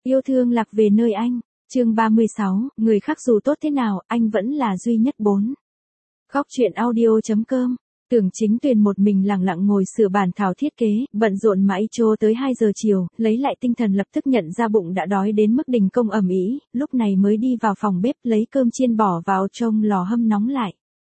Yêu thương lạc về nơi anh. Chương 36, người khác dù tốt thế nào, anh vẫn là duy nhất 4. Góc truyện audio.com. Tưởng Chính Tuyền một mình lặng lặng ngồi sửa bản thảo thiết kế, bận rộn mãi cho tới 2 giờ chiều, lấy lại tinh thần lập tức nhận ra bụng đã đói đến mức đình công ầm ĩ, lúc này mới đi vào phòng bếp lấy cơm chiên bỏ vào trong lò hâm nóng lại.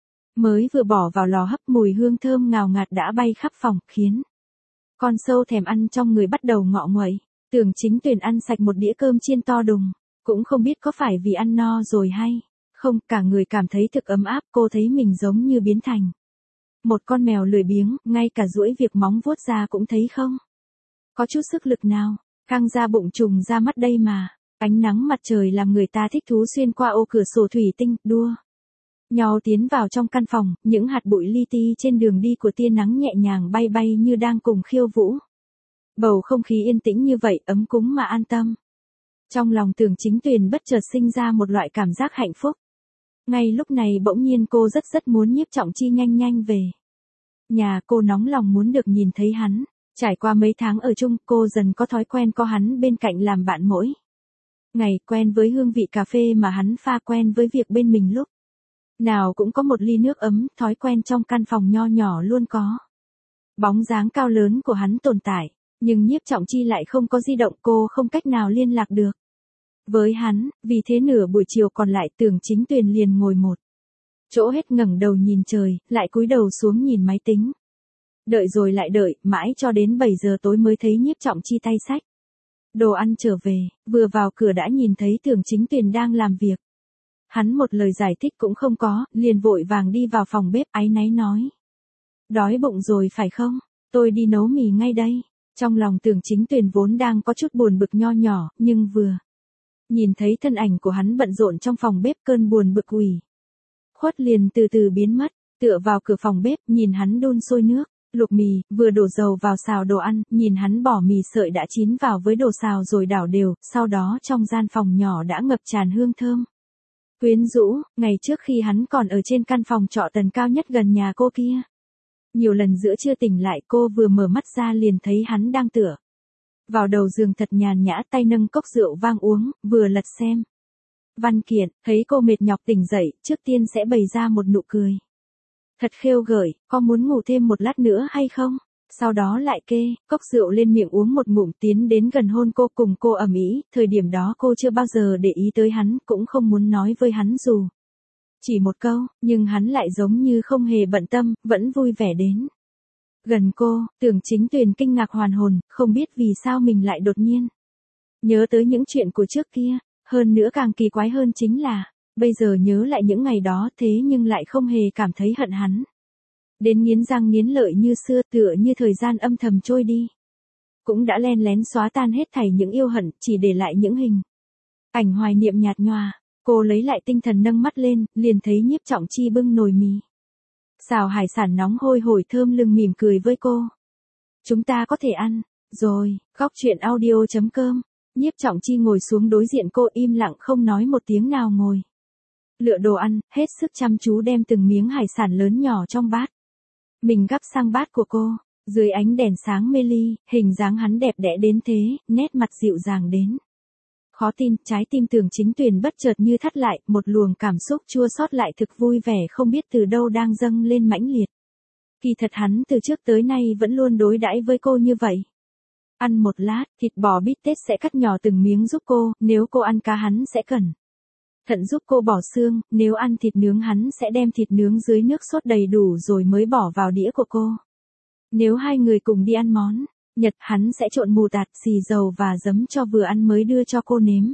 Mới vừa bỏ vào lò hấp mùi hương thơm ngào ngạt đã bay khắp phòng, khiến con sâu thèm ăn trong người bắt đầu ngọ nguậy. Tưởng Chính Tuyền ăn sạch một đĩa cơm chiên to đùng, cũng không biết có phải vì ăn no rồi hay không, cả người cảm thấy thực ấm áp, cô thấy mình giống như biến thành một con mèo lười biếng, ngay cả duỗi việc móng vuốt ra cũng thấy không có chút sức lực nào, căng ra bụng trùng ra mắt đây mà. Ánh nắng mặt trời làm người ta thích thú xuyên qua ô cửa sổ thủy tinh, đua nhau tiến vào trong căn phòng, những hạt bụi li ti trên đường đi của tia nắng nhẹ nhàng bay bay như đang cùng khiêu vũ. Bầu không khí yên tĩnh như vậy, ấm cúng mà an tâm. Trong lòng Tưởng Chính Tuyền bất chợt sinh ra một loại cảm giác hạnh phúc. Ngay lúc này bỗng nhiên cô rất muốn Nhiếp Trọng Chi nhanh nhanh về nhà, cô nóng lòng muốn được nhìn thấy hắn. Trải qua mấy tháng ở chung, cô dần có thói quen có hắn bên cạnh làm bạn mỗi ngày, quen với hương vị cà phê mà hắn pha, quen với việc bên mình lúc nào cũng có một ly nước ấm, thói quen trong căn phòng nho nhỏ luôn có bóng dáng cao lớn của hắn tồn tại. Nhưng Nhiếp Trọng Chi lại không có di động, cô không cách nào liên lạc được với hắn, vì thế nửa buổi chiều còn lại Tưởng Chính Tuyền liền ngồi một chỗ hết ngẩng đầu nhìn trời, lại cúi đầu xuống nhìn máy tính. Đợi rồi lại đợi, mãi cho đến 7 giờ tối mới thấy Nhiếp Trọng Chi tay xách đồ ăn trở về, vừa vào cửa đã nhìn thấy Tưởng Chính Tuyền đang làm việc. Hắn một lời giải thích cũng không có, liền vội vàng đi vào phòng bếp áy náy nói. Đói bụng rồi phải không? Tôi đi nấu mì ngay đây. Trong lòng Tưởng Chính Tuyền vốn đang có chút buồn bực nho nhỏ, nhưng vừa nhìn thấy thân ảnh của hắn bận rộn trong phòng bếp, cơn buồn bực ủy khuất liền từ từ biến mất. Tựa vào cửa phòng bếp, nhìn hắn đun sôi nước luộc mì, vừa đổ dầu vào xào đồ ăn, nhìn hắn bỏ mì sợi đã chín vào với đồ xào rồi đảo đều, sau đó trong gian phòng nhỏ đã ngập tràn hương thơm quyến rũ. Ngày trước khi hắn còn ở trên căn phòng trọ tầng cao nhất gần nhà cô kia, nhiều lần giữa trưa tỉnh lại, cô vừa mở mắt ra liền thấy hắn đang tựa vào đầu giường thật nhàn nhã, tay nâng cốc rượu vang uống, vừa lật xem văn kiện. Thấy cô mệt nhọc tỉnh dậy, trước tiên sẽ bày ra một nụ cười thật khêu gợi, có muốn ngủ thêm một lát nữa hay không? Sau đó lại kê cốc rượu lên miệng uống một ngụm, tiến đến gần hôn cô, cùng cô ầm ĩ. Thời điểm đó cô chưa bao giờ để ý tới hắn, cũng không muốn nói với hắn dù chỉ một câu, nhưng hắn lại giống như không hề bận tâm, vẫn vui vẻ đến gần cô. Tưởng Chính Tuyền kinh ngạc hoàn hồn, không biết vì sao mình lại đột nhiên nhớ tới những chuyện của trước kia. Hơn nữa càng kỳ quái hơn chính là bây giờ nhớ lại những ngày đó, thế nhưng lại không hề cảm thấy hận hắn đến nghiến răng nghiến lợi như xưa, tựa như thời gian âm thầm trôi đi cũng đã len lén xóa tan hết thảy những yêu hận, chỉ để lại những hình ảnh hoài niệm nhạt nhòa. Cô lấy lại tinh thần nâng mắt lên, liền thấy Nhiếp Trọng Chi bưng nồi mì xào hải sản nóng hôi hổi thơm lừng mỉm cười với cô. Chúng ta có thể ăn rồi. Góc truyện audio.com. Nhiếp Trọng Chi ngồi xuống đối diện cô, im lặng không nói một tiếng nào, ngồi lựa đồ ăn, hết sức chăm chú đem từng miếng hải sản lớn nhỏ trong bát mình gắp sang bát của cô. Dưới ánh đèn sáng mê ly, hình dáng hắn đẹp đẽ đến thế, nét mặt dịu dàng đến khó tin. Trái tim Tưởng Chính Tuyền bất chợt như thắt lại, một luồng cảm xúc chua xót lại thực vui vẻ không biết từ đâu đang dâng lên mãnh liệt. Kỳ thật hắn từ trước tới nay vẫn luôn đối đãi với cô như vậy. Ăn một lát, thịt bò bít tết sẽ cắt nhỏ từng miếng giúp cô, nếu cô ăn cá hắn sẽ cẩn thận giúp cô bỏ xương, nếu ăn thịt nướng hắn sẽ đem thịt nướng dưới nước sốt đầy đủ rồi mới bỏ vào đĩa của cô. Nếu hai người cùng đi ăn món Nhật, hắn sẽ trộn mù tạt, xì dầu và giấm cho vừa ăn mới đưa cho cô nếm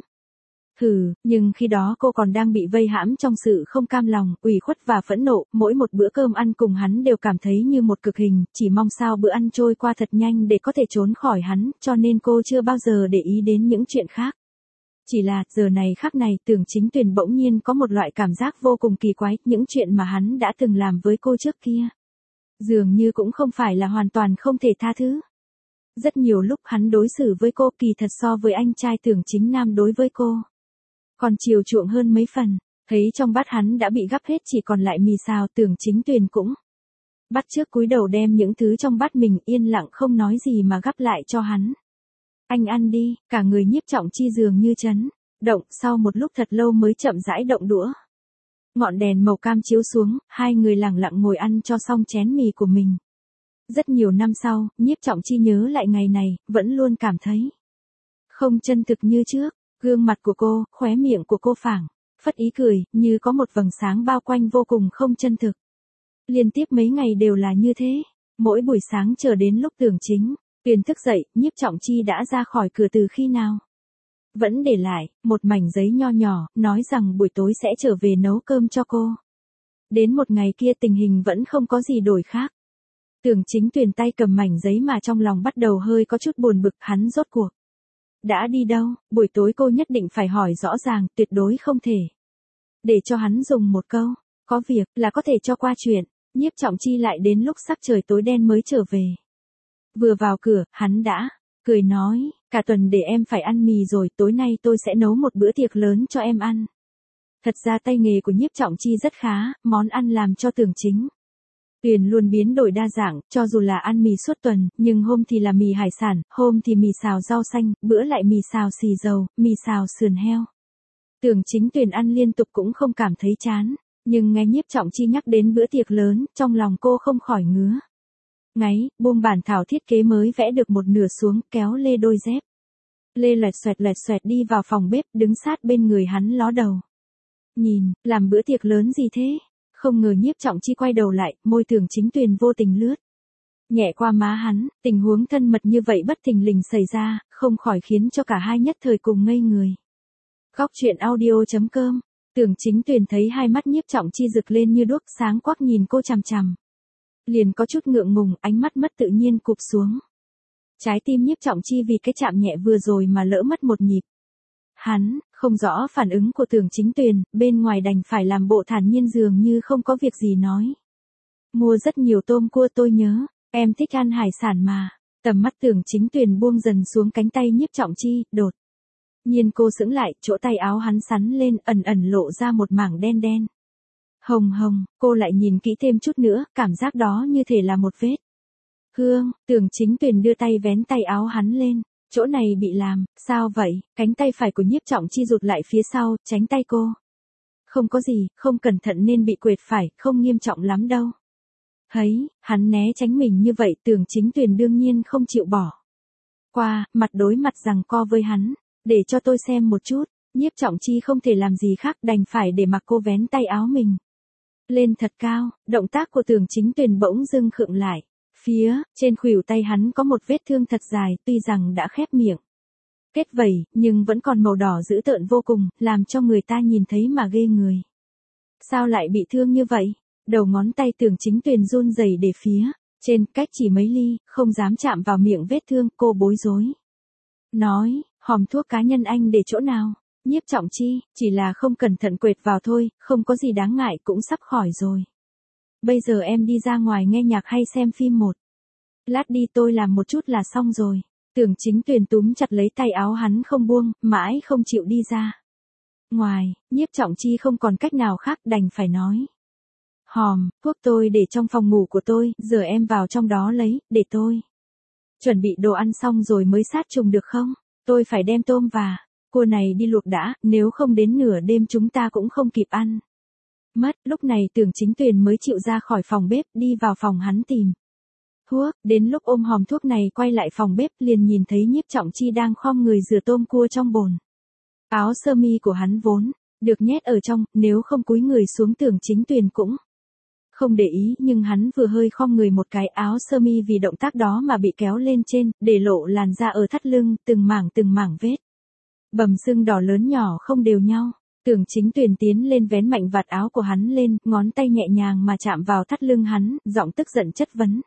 thử. Nhưng khi đó cô còn đang bị vây hãm trong sự không cam lòng, ủy khuất và phẫn nộ. Mỗi một bữa cơm ăn cùng hắn đều cảm thấy như một cực hình, chỉ mong sao bữa ăn trôi qua thật nhanh để có thể trốn khỏi hắn, cho nên cô chưa bao giờ để ý đến những chuyện khác. Chỉ là, giờ này khắc này, Tưởng Chính Tuyền bỗng nhiên có một loại cảm giác vô cùng kỳ quái, những chuyện mà hắn đã từng làm với cô trước kia dường như cũng không phải là hoàn toàn không thể tha thứ. Rất nhiều lúc hắn đối xử với cô kỳ thật so với anh trai Tưởng Chính Nam đối với cô còn chiều chuộng hơn mấy phần. Thấy trong bát hắn đã bị gắp hết, chỉ còn lại mì xào, Tưởng Chính Tuyền cũng bắt chước cúi đầu đem những thứ trong bát mình yên lặng không nói gì mà gắp lại cho hắn. Anh ăn đi, cả người Nhiếp Trọng Chi dường như chấn động, sau một lúc thật lâu mới chậm rãi động đũa. Ngọn đèn màu cam chiếu xuống, hai người lặng lặng ngồi ăn cho xong chén mì của mình. Rất nhiều năm sau, Nhiếp Trọng Chi nhớ lại ngày này, vẫn luôn cảm thấy không chân thực như trước. Gương mặt của cô, khóe miệng của cô phảng phất ý cười, như có một vầng sáng bao quanh vô cùng không chân thực. Liên tiếp mấy ngày đều là như thế. Mỗi buổi sáng chờ đến lúc Tưởng Chính Tuyền thức dậy, Nhiếp Trọng Chi đã ra khỏi cửa từ khi nào. Vẫn để lại một mảnh giấy nho nhỏ, nói rằng buổi tối sẽ trở về nấu cơm cho cô. Đến một ngày kia tình hình vẫn không có gì đổi khác. Tưởng Chính Tuyền tay cầm mảnh giấy mà trong lòng bắt đầu hơi có chút buồn bực, hắn rốt cuộc đã đi đâu. Buổi tối cô nhất định phải hỏi rõ ràng, tuyệt đối không thể để cho hắn dùng một câu có việc là có thể cho qua chuyện. Nhiếp Trọng Chi lại đến lúc sắc trời tối đen mới trở về. Vừa vào cửa, hắn đã cười nói, cả tuần để em phải ăn mì rồi, tối nay tôi sẽ nấu một bữa tiệc lớn cho em ăn. Thật ra tay nghề của Nhiếp Trọng Chi rất khá, món ăn làm cho Tưởng Chính Tuyền luôn biến đổi đa dạng, cho dù là ăn mì suốt tuần, nhưng hôm thì là mì hải sản, hôm thì mì xào rau xanh, bữa lại mì xào xì dầu, mì xào sườn heo. Tưởng Chính Tuyền ăn liên tục cũng không cảm thấy chán, nhưng nghe Nhiếp Trọng Chi nhắc đến bữa tiệc lớn, trong lòng cô không khỏi ngứa ngáy, buông bản thảo thiết kế mới vẽ được một nửa xuống, kéo lê đôi dép. Lê lẹt xoẹt đi vào phòng bếp, đứng sát bên người hắn ló đầu. Nhìn, làm bữa tiệc lớn gì thế? Không ngờ Nhiếp Trọng Chi quay đầu lại, môi Tưởng Chính Tuyền vô tình lướt nhẹ qua má hắn, tình huống thân mật như vậy bất thình lình xảy ra, không khỏi khiến cho cả hai nhất thời cùng ngây người. Góc truyện audio.com. Tưởng Chính Tuyền thấy hai mắt Nhiếp Trọng Chi rực lên như đuốc, sáng quắc nhìn cô chằm chằm. Liền có chút ngượng ngùng, ánh mắt mất tự nhiên cụp xuống. Trái tim Nhiếp Trọng Chi vì cái chạm nhẹ vừa rồi mà lỡ mất một nhịp. Hắn không rõ phản ứng của Tưởng Chính Tuyền, bên ngoài đành phải làm bộ thản nhiên dường như không có việc gì nói. Mua rất nhiều tôm cua, tôi nhớ, em thích ăn hải sản mà. Tầm mắt Tưởng Chính Tuyền buông dần xuống cánh tay Nhiếp Trọng Chi, đột nhiên cô sững lại, chỗ tay áo hắn sắn lên, ẩn ẩn lộ ra một mảng đen đen. Hồng hồng, cô lại nhìn kỹ thêm chút nữa, cảm giác đó như thể là một vết hương. Tưởng Chính Tuyền đưa tay vén tay áo hắn lên. Chỗ này bị làm, sao vậy? Cánh tay phải của Nhiếp Trọng Chi rụt lại phía sau, tránh tay cô. Không có gì, không cẩn thận nên bị quệt phải, không nghiêm trọng lắm đâu. Thấy, hắn né tránh mình như vậy, Tưởng Chính Tuyền đương nhiên không chịu bỏ qua, mặt đối mặt giằng co với hắn. Để cho tôi xem một chút. Nhiếp Trọng Chi không thể làm gì khác, đành phải để mặc cô vén tay áo mình lên thật cao. Động tác của Tưởng Chính Tuyền bỗng dưng khựng lại. Phía trên khuỷu tay hắn có một vết thương thật dài, tuy rằng đã khép miệng kết vảy, nhưng vẫn còn màu đỏ dữ tợn vô cùng, làm cho người ta nhìn thấy mà ghê người. Sao lại bị thương như vậy? Đầu ngón tay Tưởng Chính Tuyền run rẩy để phía trên, cách chỉ mấy ly, không dám chạm vào miệng vết thương, cô bối rối nói, hòm thuốc cá nhân anh để chỗ nào? Nhiếp Trọng Chi, chỉ là không cẩn thận quệt vào thôi, không có gì đáng ngại, cũng sắp khỏi rồi. Bây giờ em đi ra ngoài nghe nhạc hay xem phim một lát đi, tôi làm một chút là xong rồi. Tưởng Chính Tuyền túm chặt lấy tay áo hắn không buông, mãi không chịu đi ra ngoài. Nhiếp Trọng Chi không còn cách nào khác, đành phải nói. Hòm, thuốc tôi để trong phòng ngủ của tôi, giờ em vào trong đó lấy, để tôi chuẩn bị đồ ăn xong rồi mới sát trùng được không? Tôi phải đem tôm và cua này đi luộc đã, nếu không đến nửa đêm chúng ta cũng không kịp ăn mất. Lúc này Tưởng Chính Tuyền mới chịu ra khỏi phòng bếp, đi vào phòng hắn tìm thuốc. Đến lúc ôm hòm thuốc này quay lại phòng bếp, liền nhìn thấy Nhiếp Trọng Chi đang khom người rửa tôm cua trong bồn. Áo sơ mi của hắn vốn được nhét ở trong, nếu không cúi người xuống Tưởng Chính Tuyền cũng không để ý, nhưng hắn vừa hơi khom người một cái, áo sơ mi vì động tác đó mà bị kéo lên trên, để lộ làn da ở thắt lưng, từng mảng vết bầm sưng đỏ lớn nhỏ không đều nhau. Tưởng Chính Tuyền tiến lên vén mạnh vạt áo của hắn lên, ngón tay nhẹ nhàng mà chạm vào thắt lưng hắn, giọng tức giận chất vấn.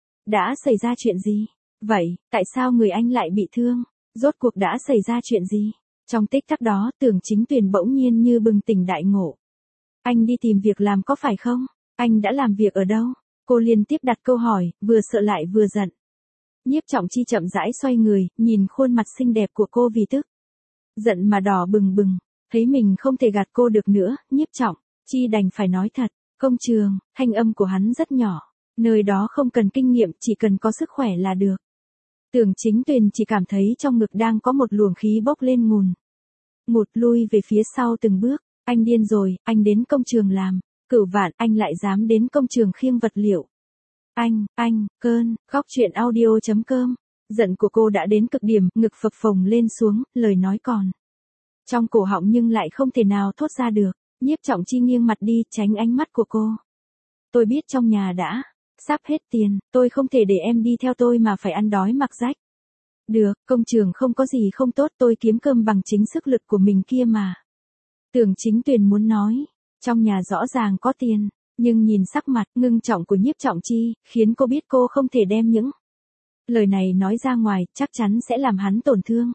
Đã xảy ra chuyện gì? Vậy, tại sao người anh lại bị thương? Rốt cuộc đã xảy ra chuyện gì? Trong tích tắc đó, Tưởng Chính Tuyền bỗng nhiên như bừng tỉnh đại ngộ. Anh đi tìm việc làm có phải không? Anh đã làm việc ở đâu? Cô liên tiếp đặt câu hỏi, vừa sợ lại vừa giận. Nhiếp Trọng Chi chậm rãi xoay người, nhìn khuôn mặt xinh đẹp của cô vì tức giận mà đỏ bừng bừng. Thấy mình không thể gạt cô được nữa, Nhiếp Trọng Chi đành phải nói thật. Công trường, thanh âm của hắn rất nhỏ. Nơi đó không cần kinh nghiệm, chỉ cần có sức khỏe là được. Tưởng Chính Tuyền chỉ cảm thấy trong ngực đang có một luồng khí bốc lên ngùn ngụt, lui về phía sau từng bước. Anh điên rồi, anh đến công trường làm. Cửu Vạn, anh lại dám đến công trường khiêng vật liệu. Cơn, khóc chuyện audio.com. Giận của cô đã đến cực điểm, ngực phập phồng lên xuống, lời nói còn trong cổ họng nhưng lại không thể nào thốt ra được. Nhiếp Trọng Chi nghiêng mặt đi, tránh ánh mắt của cô. Tôi biết trong nhà đã sắp hết tiền, tôi không thể để em đi theo tôi mà phải ăn đói mặc rách. Được, công trường không có gì không tốt, tôi kiếm cơm bằng chính sức lực của mình kia mà. Tưởng Chính Tuyền muốn nói, trong nhà rõ ràng có tiền, nhưng nhìn sắc mặt ngưng trọng của Nhiếp Trọng Chi, khiến cô biết cô không thể đem những lời này nói ra ngoài, chắc chắn sẽ làm hắn tổn thương.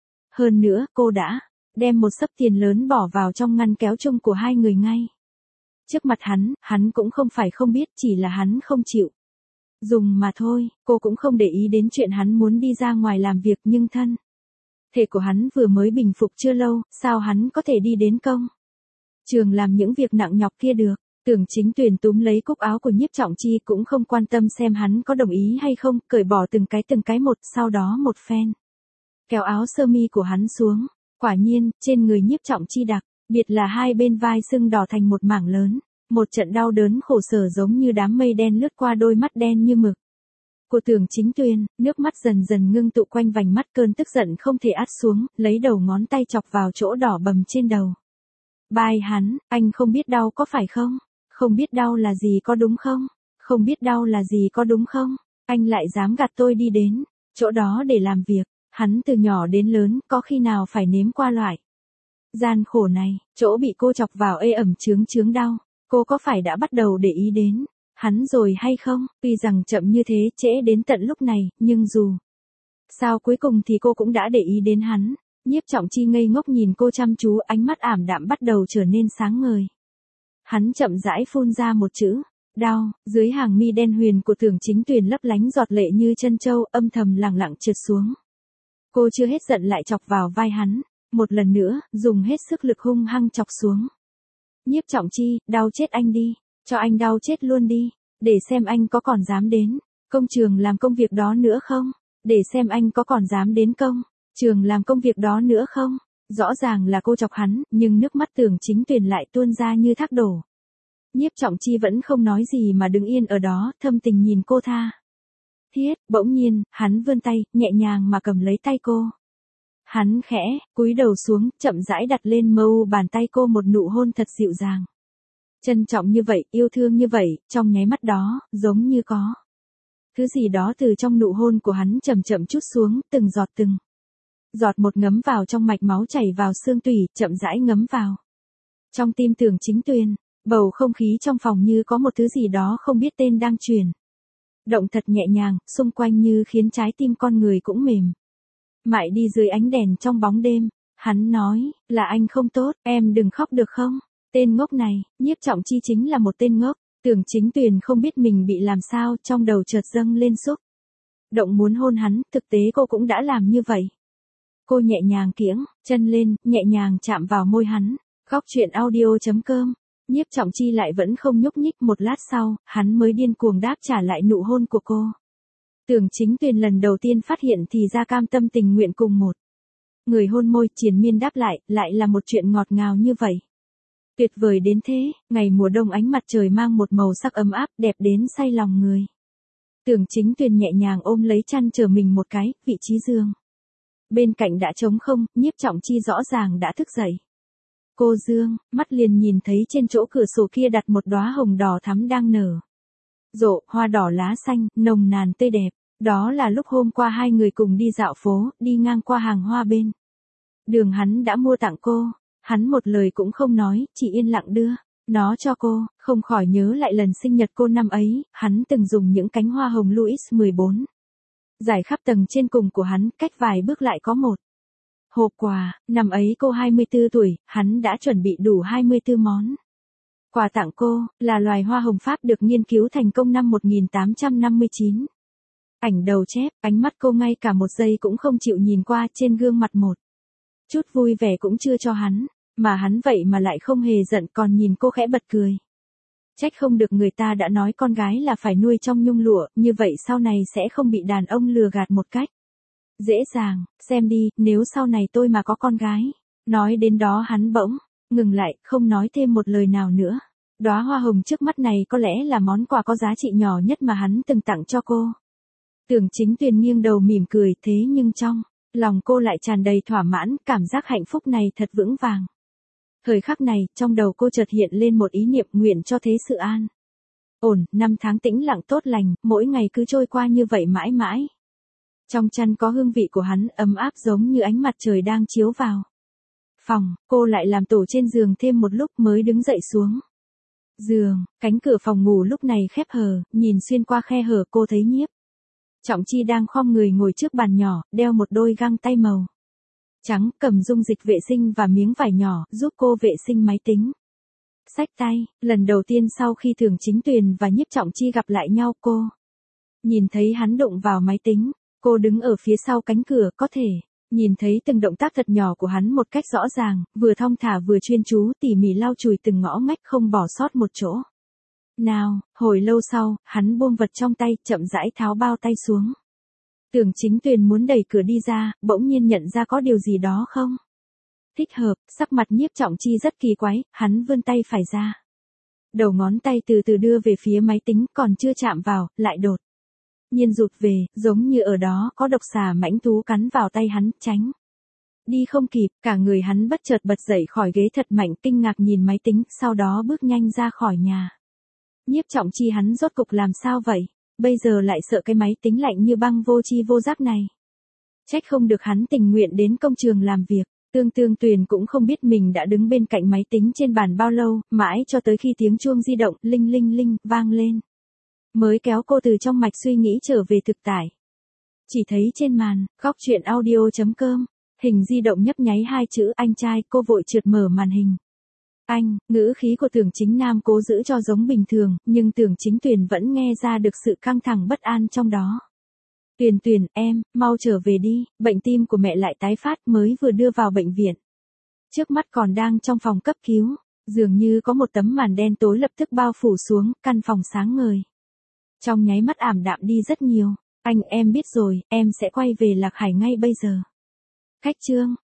Hơn nữa, cô đã đem một xấp tiền lớn bỏ vào trong ngăn kéo chung của hai người ngay trước mặt hắn cũng không phải không biết, chỉ là hắn không chịu dùng mà thôi. Cô cũng không để ý đến chuyện hắn muốn đi ra ngoài làm việc, nhưng thân thể của hắn vừa mới bình phục chưa lâu, sao hắn có thể đi đến công trường làm những việc nặng nhọc kia được. Tưởng Chính Tuyền túm lấy cúc áo của Nhiếp Trọng Chi, cũng không quan tâm xem hắn có đồng ý hay không, cởi bỏ từng cái một, sau đó một phen kéo áo sơ mi của hắn xuống. Quả nhiên, trên người Nhiếp Trọng Chi đặc biệt là hai bên vai sưng đỏ thành một mảng lớn, một trận đau đớn khổ sở giống như đám mây đen lướt qua đôi mắt đen như mực của Tưởng Chính Tuyền, nước mắt dần dần ngưng tụ quanh vành mắt, cơn tức giận không thể át xuống, lấy đầu ngón tay chọc vào chỗ đỏ bầm trên đầu vai hắn. Anh không biết đau có phải không? Không biết đau là gì có đúng không? Không biết đau là gì có đúng không? Anh lại dám gạt tôi đi đến chỗ đó để làm việc. Hắn từ nhỏ đến lớn có khi nào phải nếm qua loại gian khổ này, chỗ bị cô chọc vào ê ẩm chướng đau. Cô có phải đã bắt đầu để ý đến hắn rồi hay không? Tuy rằng chậm như thế, trễ đến tận lúc này, nhưng dù sao cuối cùng thì cô cũng đã để ý đến hắn. Nhiếp Trọng Chi ngây ngốc nhìn cô chăm chú, ánh mắt ảm đạm bắt đầu trở nên sáng ngời. Hắn chậm rãi phun ra một chữ, đau. Dưới hàng mi đen huyền của Tưởng Chính Tuyền lấp lánh giọt lệ như chân châu, âm thầm lẳng lặng trượt xuống. Cô chưa hết giận lại chọc vào vai hắn, một lần nữa, dùng hết sức lực hung hăng chọc xuống. Nhiếp Trọng Chi, đau chết anh đi, cho anh đau chết luôn đi, để xem anh có còn dám đến công trường làm công việc đó nữa không, để xem anh có còn dám đến công trường làm công việc đó nữa không. Rõ ràng là cô chọc hắn, nhưng nước mắt Tưởng Chính Tuyền lại tuôn ra như thác đổ. Nhiếp Trọng Chi vẫn không nói gì mà đứng yên ở đó, thâm tình nhìn cô tha thiết. Bỗng nhiên, hắn vươn tay, nhẹ nhàng mà cầm lấy tay cô. Hắn khẽ cúi đầu xuống, chậm rãi đặt lên mu bàn tay cô một nụ hôn thật dịu dàng. Trân trọng như vậy, yêu thương như vậy, trong nháy mắt đó, giống như có thứ gì đó từ trong nụ hôn của hắn chậm chậm trút xuống, từng giọt một ngấm vào trong mạch máu, chảy vào xương tủy, chậm rãi ngấm vào trong tim Tưởng Chính Tuyền. Bầu không khí trong phòng như có một thứ gì đó không biết tên đang chuyển động thật nhẹ nhàng, xung quanh như khiến trái tim con người cũng mềm mại đi dưới ánh đèn trong bóng đêm. Hắn nói, là anh không tốt, em đừng khóc được không? Tên ngốc này, Nhiếp Trọng Chi chính là một tên ngốc. Tưởng Chính Tuyền không biết mình bị làm sao, trong đầu chợt dâng lên xúc động muốn hôn hắn, thực tế cô cũng đã làm như vậy. Cô nhẹ nhàng kiễng chân lên, nhẹ nhàng chạm vào môi hắn. Khóc chuyện audio.com. Nhiếp Trọng Chi lại vẫn không nhúc nhích, một lát sau, hắn mới điên cuồng đáp trả lại nụ hôn của cô. Tưởng Chính Tuyền lần đầu tiên phát hiện thì ra cam tâm tình nguyện cùng một người hôn môi, triền miên đáp lại là một chuyện ngọt ngào như vậy. Tuyệt vời đến thế, ngày mùa đông ánh mặt trời mang một màu sắc ấm áp, đẹp đến say lòng người. Tưởng Chính Tuyền nhẹ nhàng ôm lấy chăn chờ mình một cái, vị trí giường bên cạnh đã trống không. Nhiếp Trọng Chi rõ ràng đã thức dậy. Cô dương mắt liền nhìn thấy trên chỗ cửa sổ kia đặt một đóa hồng đỏ thắm đang nở rộ, hoa đỏ lá xanh, nồng nàn tươi đẹp. Đó là lúc hôm qua hai người cùng đi dạo phố, đi ngang qua hàng hoa bên đường hắn đã mua tặng cô. Hắn một lời cũng không nói, chỉ yên lặng đưa nó cho cô. Không khỏi nhớ lại lần sinh nhật cô năm ấy, hắn từng dùng những cánh hoa hồng Louis 14 rải khắp tầng trên cùng của hắn, cách vài bước lại có một hộp quà. Năm ấy cô 24 tuổi, hắn đã chuẩn bị đủ 24 món quà tặng cô, là loài hoa hồng Pháp được nghiên cứu thành công năm 1859. Ảnh đầu chép, ánh mắt cô ngay cả một giây cũng không chịu nhìn qua, trên gương mặt một chút vui vẻ cũng chưa cho hắn, mà hắn vậy mà lại không hề giận, còn nhìn cô khẽ bật cười. Trách không được người ta đã nói con gái là phải nuôi trong nhung lụa, như vậy sau này sẽ không bị đàn ông lừa gạt một cách Dễ dàng, xem đi, nếu sau này tôi mà có con gái. Nói đến đó hắn bỗng ngừng lại, không nói thêm một lời nào nữa. Đóa hoa hồng trước mắt này có lẽ là món quà có giá trị nhỏ nhất mà hắn từng tặng cho cô. Tưởng Chính Tuyền nghiêng đầu mỉm cười, thế nhưng trong lòng cô lại tràn đầy thỏa mãn, cảm giác hạnh phúc này thật vững vàng. Thời khắc này, trong đầu cô chợt hiện lên một ý niệm, nguyện cho thế sự an ổn, năm tháng tĩnh lặng tốt lành, mỗi ngày cứ trôi qua như vậy mãi mãi. Trong chăn có hương vị của hắn, ấm áp giống như ánh mặt trời đang chiếu vào phòng, cô lại làm tổ trên giường thêm một lúc mới đứng dậy xuống giường. Cánh cửa phòng ngủ lúc này khép hờ, nhìn xuyên qua khe hở cô thấy Nhiếp Trọng Chi đang khom người ngồi trước bàn nhỏ, đeo một đôi găng tay màu trắng, cầm dung dịch vệ sinh và miếng vải nhỏ, giúp cô vệ sinh máy tính. Xách tay, lần đầu tiên sau khi Tưởng Chính Tuyền và Nhiếp Trọng Chi gặp lại nhau, cô nhìn thấy hắn đụng vào máy tính. Cô đứng ở phía sau cánh cửa, có thể nhìn thấy từng động tác thật nhỏ của hắn một cách rõ ràng, vừa thong thả vừa chuyên chú, tỉ mỉ lau chùi từng ngõ ngách không bỏ sót một chỗ nào. Hồi lâu sau, hắn buông vật trong tay, chậm rãi tháo bao tay xuống. Tưởng Chính Tuyền muốn đẩy cửa đi ra, bỗng nhiên nhận ra có điều gì đó không thích hợp, sắc mặt Nhiếp Trọng Chi rất kỳ quái, hắn vươn tay phải ra. Đầu ngón tay từ từ đưa về phía máy tính, còn chưa chạm vào, lại đột nhiên rụt về, giống như ở đó có độc xà mãnh thú cắn vào tay hắn, tránh đi không kịp, cả người hắn bất chợt bật dậy khỏi ghế thật mạnh, kinh ngạc nhìn máy tính, sau đó bước nhanh ra khỏi nhà. Nhiếp Trọng Chi, hắn rốt cục làm sao vậy? Bây giờ lại sợ cái máy tính lạnh như băng vô tri vô giác này. Trách không được hắn tình nguyện đến công trường làm việc. Tương Tuyền cũng không biết mình đã đứng bên cạnh máy tính trên bàn bao lâu, mãi cho tới khi tiếng chuông di động linh linh linh vang lên, mới kéo cô từ trong mạch suy nghĩ trở về thực tại. Chỉ thấy trên màn, góc truyện audio.com, hình di động nhấp nháy hai chữ anh trai, cô vội trượt mở màn hình. Anh, ngữ khí của Tưởng Chính Nam cố giữ cho giống bình thường, nhưng Tưởng Chính Tuyền vẫn nghe ra được sự căng thẳng bất an trong đó. Tuyền, em, mau trở về đi, bệnh tim của mẹ lại tái phát, mới vừa đưa vào bệnh viện. Trước mắt còn đang trong phòng cấp cứu, dường như có một tấm màn đen tối lập tức bao phủ xuống, căn phòng sáng ngời. Trong nháy mắt ảm đạm đi rất nhiều. Anh, em biết rồi, em sẽ quay về Lạc Hải ngay bây giờ. Khách trương,